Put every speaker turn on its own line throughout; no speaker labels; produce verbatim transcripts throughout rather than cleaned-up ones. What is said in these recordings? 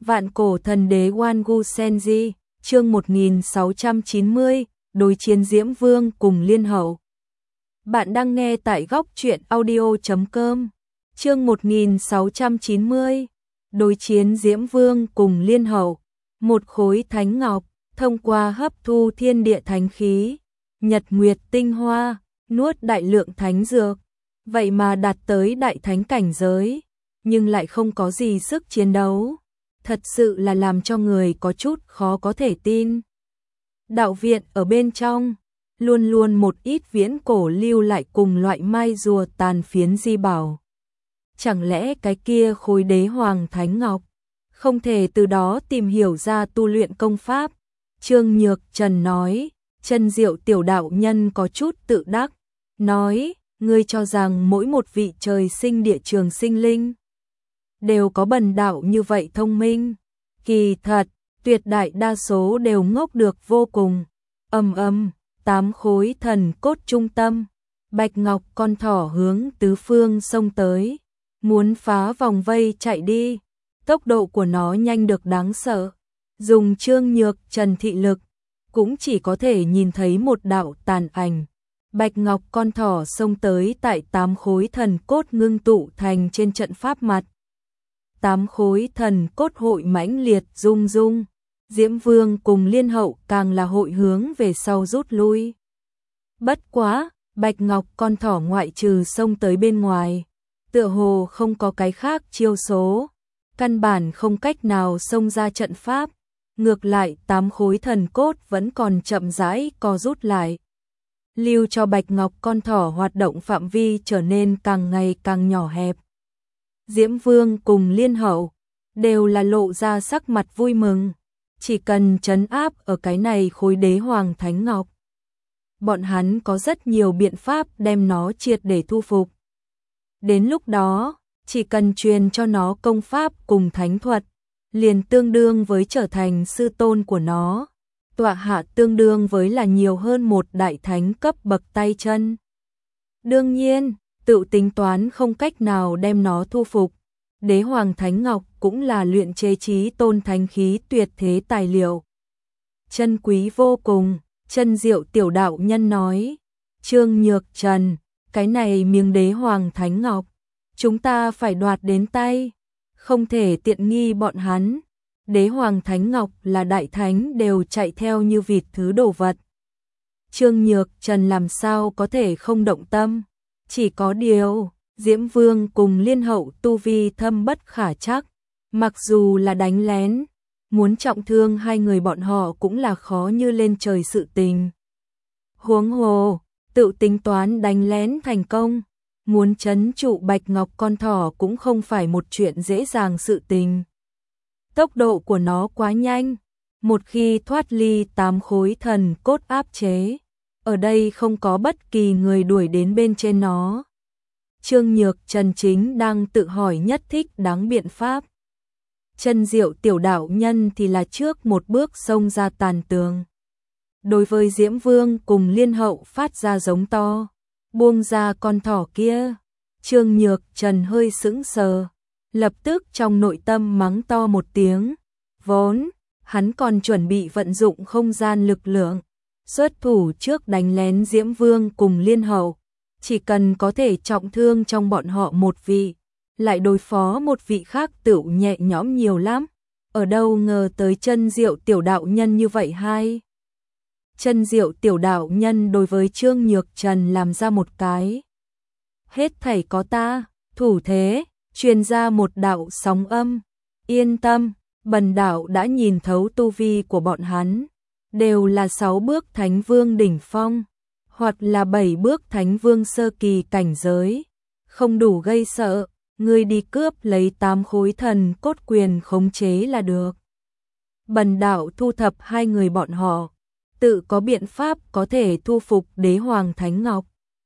Vạn cổ thần đế Wangu Senji, chương một nghìn sáu trăm chín mươi, đối chiến Diễm Vương cùng Liên Hậu. Bạn đang nghe tại góc truyện audio chấm com. Chương một nghìn sáu trăm chín mươi, đối chiến Diễm Vương cùng Liên Hậu. Một khối thánh ngọc, thông qua hấp thu thiên địa thánh khí, nhật nguyệt tinh hoa, nuốt đại lượng thánh dược, vậy mà đạt tới đại thánh cảnh giới, nhưng lại không có gì sức chiến đấu. Thật sự là làm cho người có chút khó có thể tin. Đạo viện ở bên trong, luôn luôn một ít viễn cổ lưu lại cùng loại mai rùa tàn phiến di bảo. Chẳng lẽ cái kia khối đế hoàng thánh ngọc, không thể từ đó tìm hiểu ra tu luyện công pháp? Trương Nhược Trần nói, chân diệu tiểu đạo nhân có chút tự đắc, nói, ngươi cho rằng mỗi một vị trời sinh địa trường sinh linh đều có bần đạo như vậy thông minh. Kỳ thật, tuyệt đại đa số đều ngốc được vô cùng. Ầm ầm, tám khối thần cốt trung tâm, bạch ngọc con thỏ hướng tứ phương xông tới, muốn phá vòng vây chạy đi. Tốc độ của nó nhanh được đáng sợ. Dùng Trương Nhược Trần thị lực, cũng chỉ có thể nhìn thấy một đạo tàn ảnh. Bạch ngọc con thỏ xông tới tại tám khối thần cốt ngưng tụ thành trên trận pháp mặt. Tám khối thần cốt hội mãnh liệt rung rung, Diễm Vương cùng Liên Hậu càng là hội hướng về sau rút lui. Bất quá, bạch ngọc con thỏ ngoại trừ xông tới bên ngoài, tựa hồ không có cái khác chiêu số, căn bản không cách nào xông ra trận pháp, ngược lại tám khối thần cốt vẫn còn chậm rãi co rút lại, lưu cho bạch ngọc con thỏ hoạt động phạm vi trở nên càng ngày càng nhỏ hẹp. Diễm Vương cùng Liên Hậu đều là lộ ra sắc mặt vui mừng, chỉ cần trấn áp ở cái này khối đế hoàng thánh ngọc, bọn hắn có rất nhiều biện pháp đem nó triệt để thu phục. Đến lúc đó, chỉ cần truyền cho nó công pháp cùng thánh thuật, liền tương đương với trở thành sư tôn của nó, tọa hạ tương đương với là nhiều hơn một đại thánh cấp bậc tay chân. Đương nhiên, tự tính toán không cách nào đem nó thu phục, đế hoàng thánh ngọc cũng là luyện chế chí tôn thánh khí tuyệt thế tài liệu, chân quý vô cùng. Chân diệu tiểu đạo nhân nói, Trương Nhược Trần, cái này miếng đế hoàng thánh ngọc, chúng ta phải đoạt đến tay, không thể tiện nghi bọn hắn. Đế hoàng thánh ngọc là đại thánh đều chạy theo như vịt thứ đồ vật. Trương Nhược Trần làm sao có thể không động tâm? Chỉ có điều, Diễm Vương cùng Liên Hậu tu vi thâm bất khả trắc, mặc dù là đánh lén, muốn trọng thương hai người bọn họ cũng là khó như lên trời sự tình. Huống hồ, tự tính toán đánh lén thành công, muốn trấn trụ bạch ngọc con thỏ cũng không phải một chuyện dễ dàng sự tình. Tốc độ của nó quá nhanh, một khi thoát ly tám khối thần cốt áp chế, ở đây không có bất kỳ người đuổi đến bên trên nó. Trương Nhược Trần chính đang tự hỏi nhất thích đáng biện pháp. Chân diệu tiểu đạo nhân thì là trước một bước xông ra tàn tường. Đối với Diễm Vương cùng Liên Hậu phát ra giống to, buông ra con thỏ kia. Trương Nhược Trần hơi sững sờ, lập tức trong nội tâm mắng to một tiếng. Vốn, hắn còn chuẩn bị vận dụng không gian lực lượng, xuất thủ trước đánh lén Diễm Vương cùng Liên Hậu. Chỉ cần có thể trọng thương trong bọn họ một vị, lại đối phó một vị khác tựu nhẹ nhõm nhiều lắm. Ở đâu ngờ tới chân diệu tiểu đạo nhân như vậy hay? Chân diệu tiểu đạo nhân đối với Trương Nhược Trần làm ra một cái hết thảy có ta, thủ thế, truyền ra một đạo sóng âm. Yên tâm, bần đạo đã nhìn thấu tu vi của bọn hắn, đều là sáu bước thánh vương đỉnh phong, hoặc là bảy bước thánh vương sơ kỳ cảnh giới, không đủ gây sợ, ngươi đi cướp lấy tám khối thần cốt quyền khống chế là được. Bần đạo thu thập hai người bọn họ, tự có biện pháp có thể thu phục đế hoàng thánh ngọc.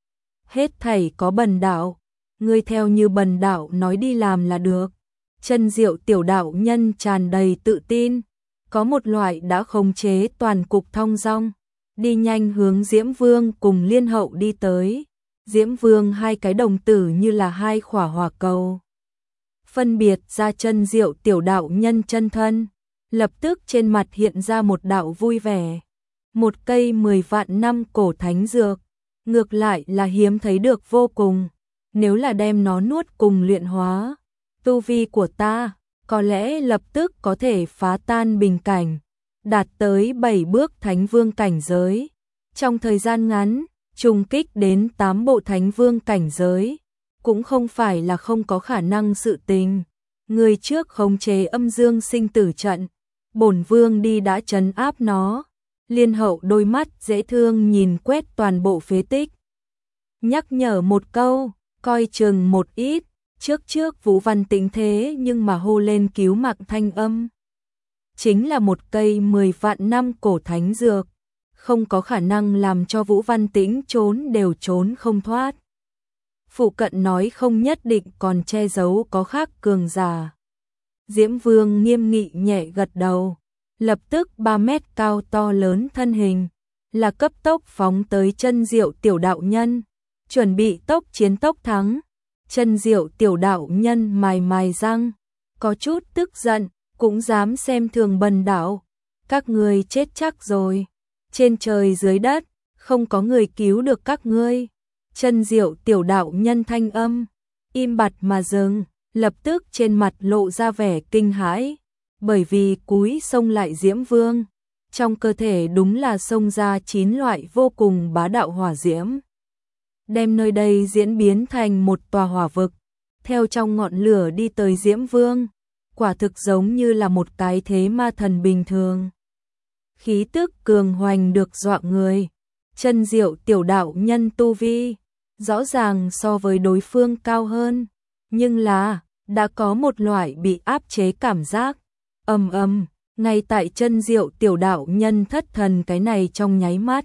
Hết thảy có bần đạo, ngươi theo như bần đạo nói đi làm là được. Chân diệu tiểu đạo nhân tràn đầy tự tin, có một loại đã khống chế toàn cục thong dong, đi nhanh hướng Diễm Vương cùng Liên Hậu đi tới. Diễm Vương hai cái đồng tử như là hai khỏa hỏa cầu, phân biệt ra chân diệu tiểu đạo nhân chân thân, lập tức trên mặt hiện ra một đạo vui vẻ. Một cây mười vạn năm cổ thánh dược, ngược lại là hiếm thấy được vô cùng. Nếu là đem nó nuốt cùng luyện hóa, tu vi của ta có lẽ lập tức có thể phá tan bình cảnh, đạt tới bảy bước thánh vương cảnh giới. Trong thời gian ngắn, trùng kích đến tám bộ thánh vương cảnh giới, cũng không phải là không có khả năng sự tình. Người trước khống chế âm dương sinh tử trận, bổn vương đi đã trấn áp nó. Liên Hậu đôi mắt dễ thương nhìn quét toàn bộ phế tích, nhắc nhở một câu, coi chừng một ít. Trước trước Vũ Văn Tĩnh thế nhưng mà hô lên cứu mạng thanh âm. Chính là một cây mười vạn năm cổ thánh dược, không có khả năng làm cho Vũ Văn Tĩnh trốn đều trốn không thoát. Phụ cận nói không nhất định còn che giấu có khác cường giả. Diễm Vương nghiêm nghị nhẹ gật đầu, lập tức ba mét cao to lớn thân hình, là cấp tốc phóng tới chân diệu tiểu đạo nhân, chuẩn bị tốc chiến tốc thắng. Chân diệu tiểu đạo nhân mài mài răng, có chút tức giận, cũng dám xem thường bần đạo. Các ngươi chết chắc rồi, trên trời dưới đất, không có người cứu được các ngươi. Chân diệu tiểu đạo nhân thanh âm, im bặt mà dừng, lập tức trên mặt lộ ra vẻ kinh hãi, bởi vì cúi xông lại Diễm Vương, trong cơ thể đúng là xông ra chín loại vô cùng bá đạo hỏa diễm, đem nơi đây diễn biến thành một tòa hỏa vực, theo trong ngọn lửa đi tới Diễm Vương, quả thực giống như là một cái thế ma thần bình thường. Khí tức cường hoành được dọa người, chân diệu tiểu đạo nhân tu vi, rõ ràng so với đối phương cao hơn, nhưng là, đã có một loại bị áp chế cảm giác, ầm ầm, ngay tại chân diệu tiểu đạo nhân thất thần cái này trong nháy mắt.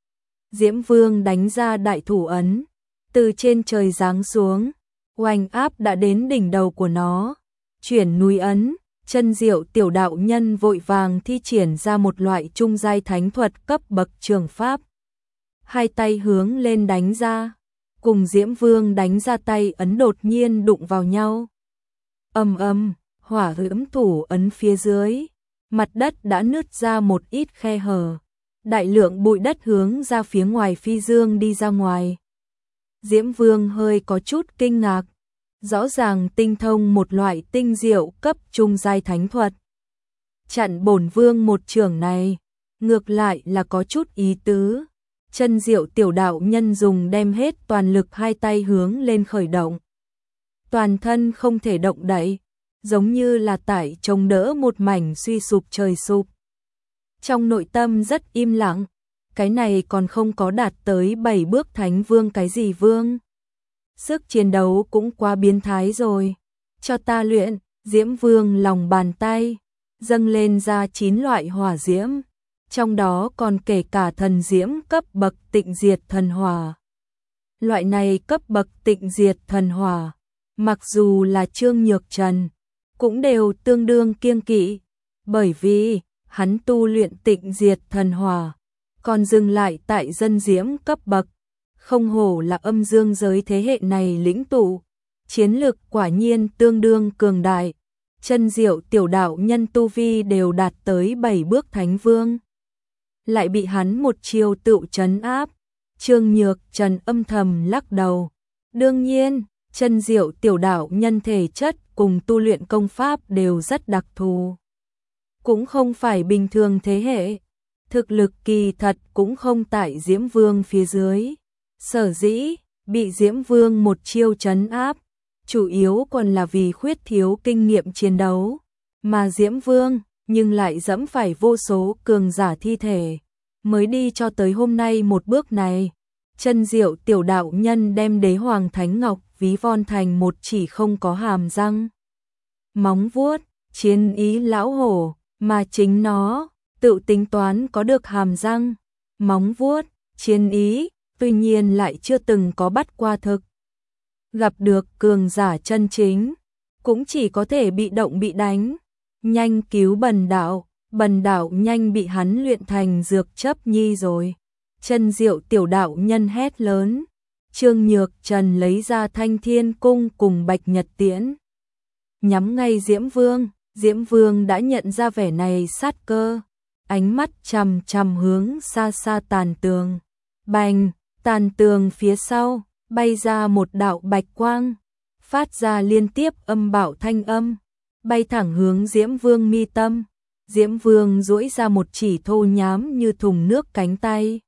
Diễm Vương đánh ra đại thủ ấn, từ trên trời giáng xuống, oanh áp đã đến đỉnh đầu của nó, chuyển núi ấn, chân diệu tiểu đạo nhân vội vàng thi triển ra một loại trung giai thánh thuật cấp bậc trường pháp. Hai tay hướng lên đánh ra, cùng Diễm Vương đánh ra tay ấn đột nhiên đụng vào nhau. Ầm ầm, hỏa diễm thủ ấn phía dưới, mặt đất đã nứt ra một ít khe hở. Đại lượng bụi đất hướng ra phía ngoài phi dương đi ra ngoài. Diễm Vương hơi có chút kinh ngạc, rõ ràng tinh thông một loại tinh diệu cấp trung giai thánh thuật. Chặn bổn vương một trường này, ngược lại là có chút ý tứ. Chân diệu tiểu đạo nhân dùng đem hết toàn lực hai tay hướng lên khởi động. Toàn thân không thể động đậy, giống như là tải chống đỡ một mảnh suy sụp trời sụp. Trong nội tâm rất im lặng, cái này còn không có đạt tới bảy bước thánh vương cái gì vương. Sức chiến đấu cũng quá biến thái rồi. Cho ta luyện, Diễm Vương lòng bàn tay, dâng lên ra chín loại hỏa diễm, trong đó còn kể cả thần diễm cấp bậc tịnh diệt thần hỏa. Loại này cấp bậc tịnh diệt thần hỏa, mặc dù là Trương Nhược Trần, cũng đều tương đương kiêng kỵ, bởi vì hắn tu luyện tịnh diệt thần hỏa, còn dừng lại tại dân diễm cấp bậc, không hổ là âm dương giới thế hệ này lĩnh tụ, chiến lực quả nhiên tương đương cường đại. Chân diệu tiểu đạo nhân tu vi đều đạt tới bảy bước thánh vương, lại bị hắn một chiêu tự trấn áp. Trương Nhược Trần âm thầm lắc đầu. Đương nhiên, chân diệu tiểu đạo nhân thể chất cùng tu luyện công pháp đều rất đặc thù, cũng không phải bình thường thế hệ, thực lực kỳ thật cũng không tại Diễm Vương phía dưới. Sở dĩ bị Diễm Vương một chiêu trấn áp, chủ yếu còn là vì khuyết thiếu kinh nghiệm chiến đấu, mà Diễm Vương nhưng lại dẫm phải vô số cường giả thi thể, mới đi cho tới hôm nay một bước này. Chân diệu tiểu đạo nhân đem đế hoàng thánh ngọc ví von thành một chỉ không có hàm răng, móng vuốt, chiến ý lão hổ, mà chính nó tự tính toán có được hàm răng, móng vuốt, chiến ý, tuy nhiên lại chưa từng có bắt qua thực. Gặp được cường giả chân chính, cũng chỉ có thể bị động bị đánh. Nhanh cứu bần đạo, bần đạo nhanh bị hắn luyện thành dược chấp nhi rồi. Chân diệu tiểu đạo nhân hét lớn. Trương Nhược Trần lấy ra Thanh Thiên Cung cùng Bạch Nhật Tiễn, nhắm ngay Diễm Vương. Diễm Vương đã nhận ra vẻ này sát cơ, ánh mắt chằm chằm hướng xa xa tàn tường. Bành, tàn tường phía sau, bay ra một đạo bạch quang, phát ra liên tiếp âm bạo thanh âm, bay thẳng hướng Diễm Vương mi tâm. Diễm Vương duỗi ra một chỉ thô nhám như thùng nước cánh tay.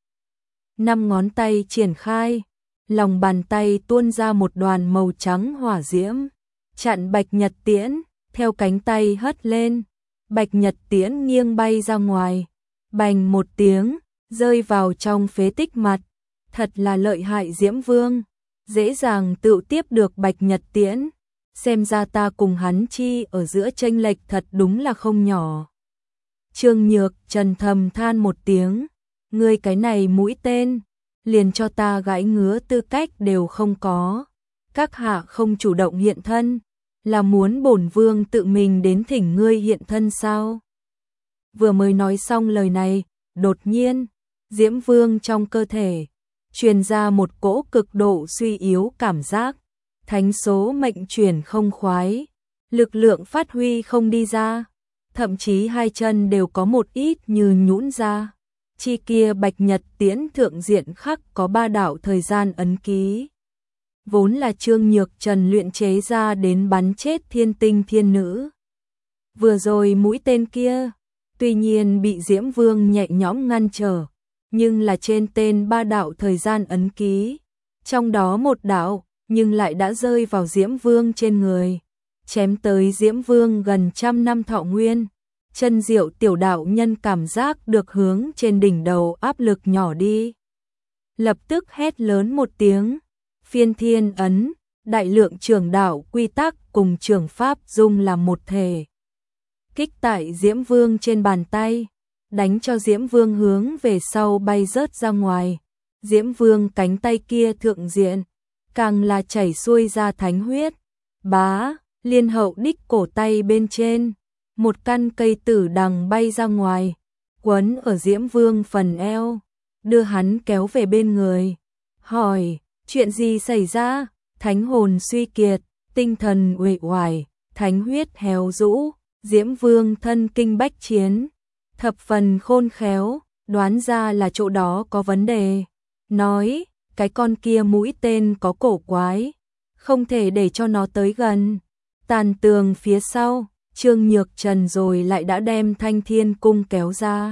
Năm ngón tay triển khai, lòng bàn tay tuôn ra một đoàn màu trắng hỏa diễm, chặn Bạch Nhật Tiễn, theo cánh tay hất lên. Bạch Nhật Tiễn nghiêng bay ra ngoài, bành một tiếng, rơi vào trong phế tích mặt. Thật là lợi hại Diễm Vương, dễ dàng tự tiếp được Bạch Nhật Tiễn. Xem ra ta cùng hắn chi ở giữa chênh lệch thật đúng là không nhỏ. Trương Nhược Trần thầm than một tiếng, ngươi cái này mũi tên, liền cho ta gãi ngứa tư cách đều không có. Các hạ không chủ động hiện thân, là muốn bổn vương tự mình đến thỉnh ngươi hiện thân sao? Vừa mới nói xong lời này, đột nhiên, Diễm Vương trong cơ thể truyền ra một cỗ cực độ suy yếu cảm giác, thánh số mệnh chuyển không khoái, lực lượng phát huy không đi ra, thậm chí hai chân đều có một ít như nhũn ra. Chi kia Bạch Nhật Tiễn thượng diện khắc có ba đạo thời gian ấn ký, vốn là Trương Nhược Trần luyện chế ra đến bắn chết thiên tinh thiên nữ. Vừa rồi mũi tên kia, tuy nhiên bị Diễm Vương nhẹ nhõm ngăn trở, nhưng là trên tên ba đạo thời gian ấn ký, trong đó một đạo, nhưng lại đã rơi vào Diễm Vương trên người, chém tới Diễm Vương gần trăm năm thọ nguyên. Chân Diệu tiểu đạo nhân cảm giác được hướng trên đỉnh đầu áp lực nhỏ đi. Lập tức hét lớn một tiếng, phiên thiên ấn, đại lượng trường đạo quy tắc cùng trường pháp dung làm một thể. Kích tại Diễm Vương trên bàn tay, đánh cho Diễm Vương hướng về sau bay rớt ra ngoài. Diễm Vương cánh tay kia thượng diện, càng là chảy xuôi ra thánh huyết. Bá, Liên Hậu đích cổ tay bên trên, một căn cây tử đằng bay ra ngoài, quấn ở Diễm Vương phần eo, đưa hắn kéo về bên người. Hỏi, chuyện gì xảy ra? Thánh hồn suy kiệt, tinh thần uể oải, thánh huyết héo rũ. Diễm Vương thân kinh bách chiến, thập phần khôn khéo, đoán ra là chỗ đó có vấn đề. Nói, cái con kia mũi tên có cổ quái, không thể để cho nó tới gần. Tàn tường phía sau, Trương Nhược Trần rồi lại đã đem Thanh Thiên Cung kéo ra.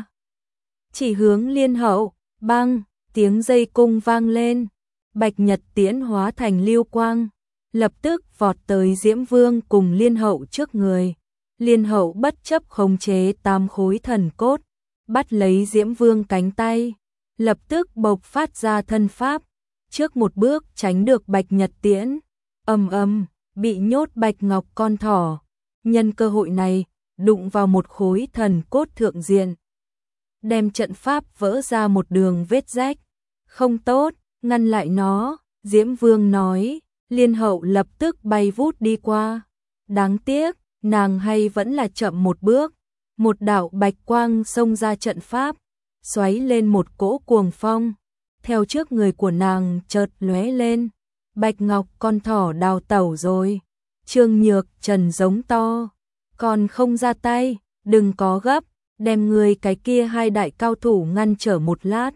Chỉ hướng Liên Hậu, băng, tiếng dây cung vang lên, Bạch Nhật Tiễn hóa thành lưu quang, lập tức vọt tới Diễm Vương cùng Liên Hậu trước người. Liên Hậu bất chấp khống chế tam khối thần cốt, bắt lấy Diễm Vương cánh tay, lập tức bộc phát ra thân pháp, trước một bước tránh được Bạch Nhật Tiễn. Ầm ầm, bị nhốt Bạch Ngọc con thỏ, nhân cơ hội này, đụng vào một khối thần cốt thượng diện, đem trận pháp vỡ ra một đường vết rách. Không tốt, ngăn lại nó, Diễm Vương nói. Liên Hậu lập tức bay vút đi qua. Đáng tiếc, nàng hay vẫn là chậm một bước. Một đạo bạch quang xông ra trận pháp, xoáy lên một cỗ cuồng phong, theo trước người của nàng chợt lóe lên. Bạch Ngọc con thỏ đào tẩu rồi. Trương Nhược Trần giống to, còn không ra tay, đừng có gấp, đem người cái kia hai đại cao thủ ngăn trở một lát.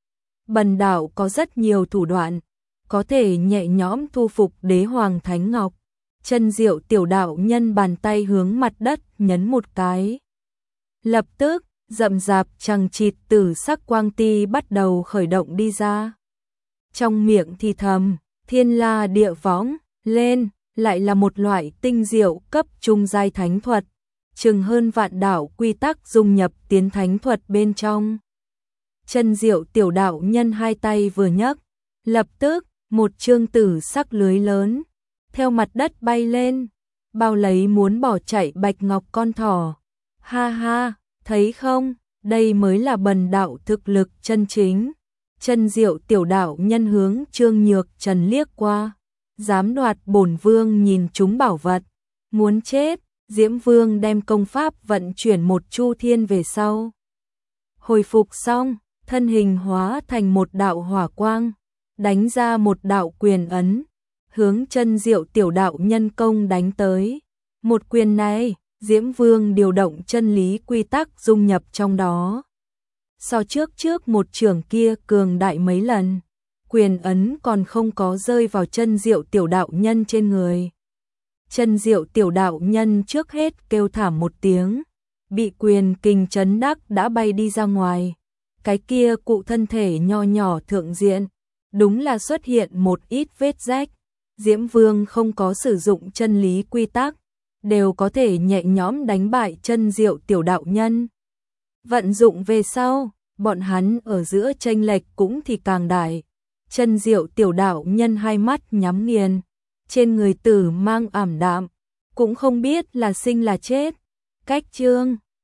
Bần đạo có rất nhiều thủ đoạn, có thể nhẹ nhõm thu phục Đế Hoàng Thánh Ngọc. Chân Diệu tiểu đạo nhân bàn tay hướng mặt đất nhấn một cái. Lập tức, rậm rạp chằng chịt tử sắc quang ti bắt đầu khởi động đi ra. Trong miệng thì thầm, thiên la địa võng, lên, lại là một loại tinh diệu cấp trung giai thánh thuật, chừng hơn vạn đạo quy tắc dung nhập tiến thánh thuật bên trong. Chân Diệu tiểu đạo nhân hai tay vừa nhấc, lập tức, một chương tử sắc lưới lớn, theo mặt đất bay lên, bao lấy muốn bỏ chạy Bạch Ngọc con thỏ. Ha ha, thấy không, đây mới là bần đạo thực lực chân chính. Chân Diệu tiểu đạo nhân hướng Trương Nhược Trần liếc qua, dám đoạt bổn vương nhìn chúng bảo vật, muốn chết. Diễm Vương đem công pháp vận chuyển một chu thiên về sau. Hồi phục xong, thân hình hóa thành một đạo hỏa quang, đánh ra một đạo quyền ấn, hướng Chân Diệu tiểu đạo nhân công đánh tới. Một quyền này, Diễm Vương điều động chân lý quy tắc dung nhập trong đó. So trước trước một trưởng kia cường đại mấy lần, quyền ấn còn không có rơi vào chân Diệu Tiểu đạo nhân trên người. Chân Diệu Tiểu đạo nhân trước hết kêu thảm một tiếng, bị quyền kình chấn đắc đã bay đi ra ngoài. Cái kia cụ thân thể nho nhỏ thượng diện, đúng là xuất hiện một ít vết rách. Diễm Vương không có sử dụng chân lý quy tắc, đều có thể nhẹ nhõm đánh bại chân Diệu Tiểu đạo nhân. Vận dụng về sau, bọn hắn ở giữa chênh lệch cũng thì càng đại. Chân Diệu Tiểu đạo nhân hai mắt nhắm nghiền, trên người tử mang ảm đạm, cũng không biết là sinh là chết. Cách chương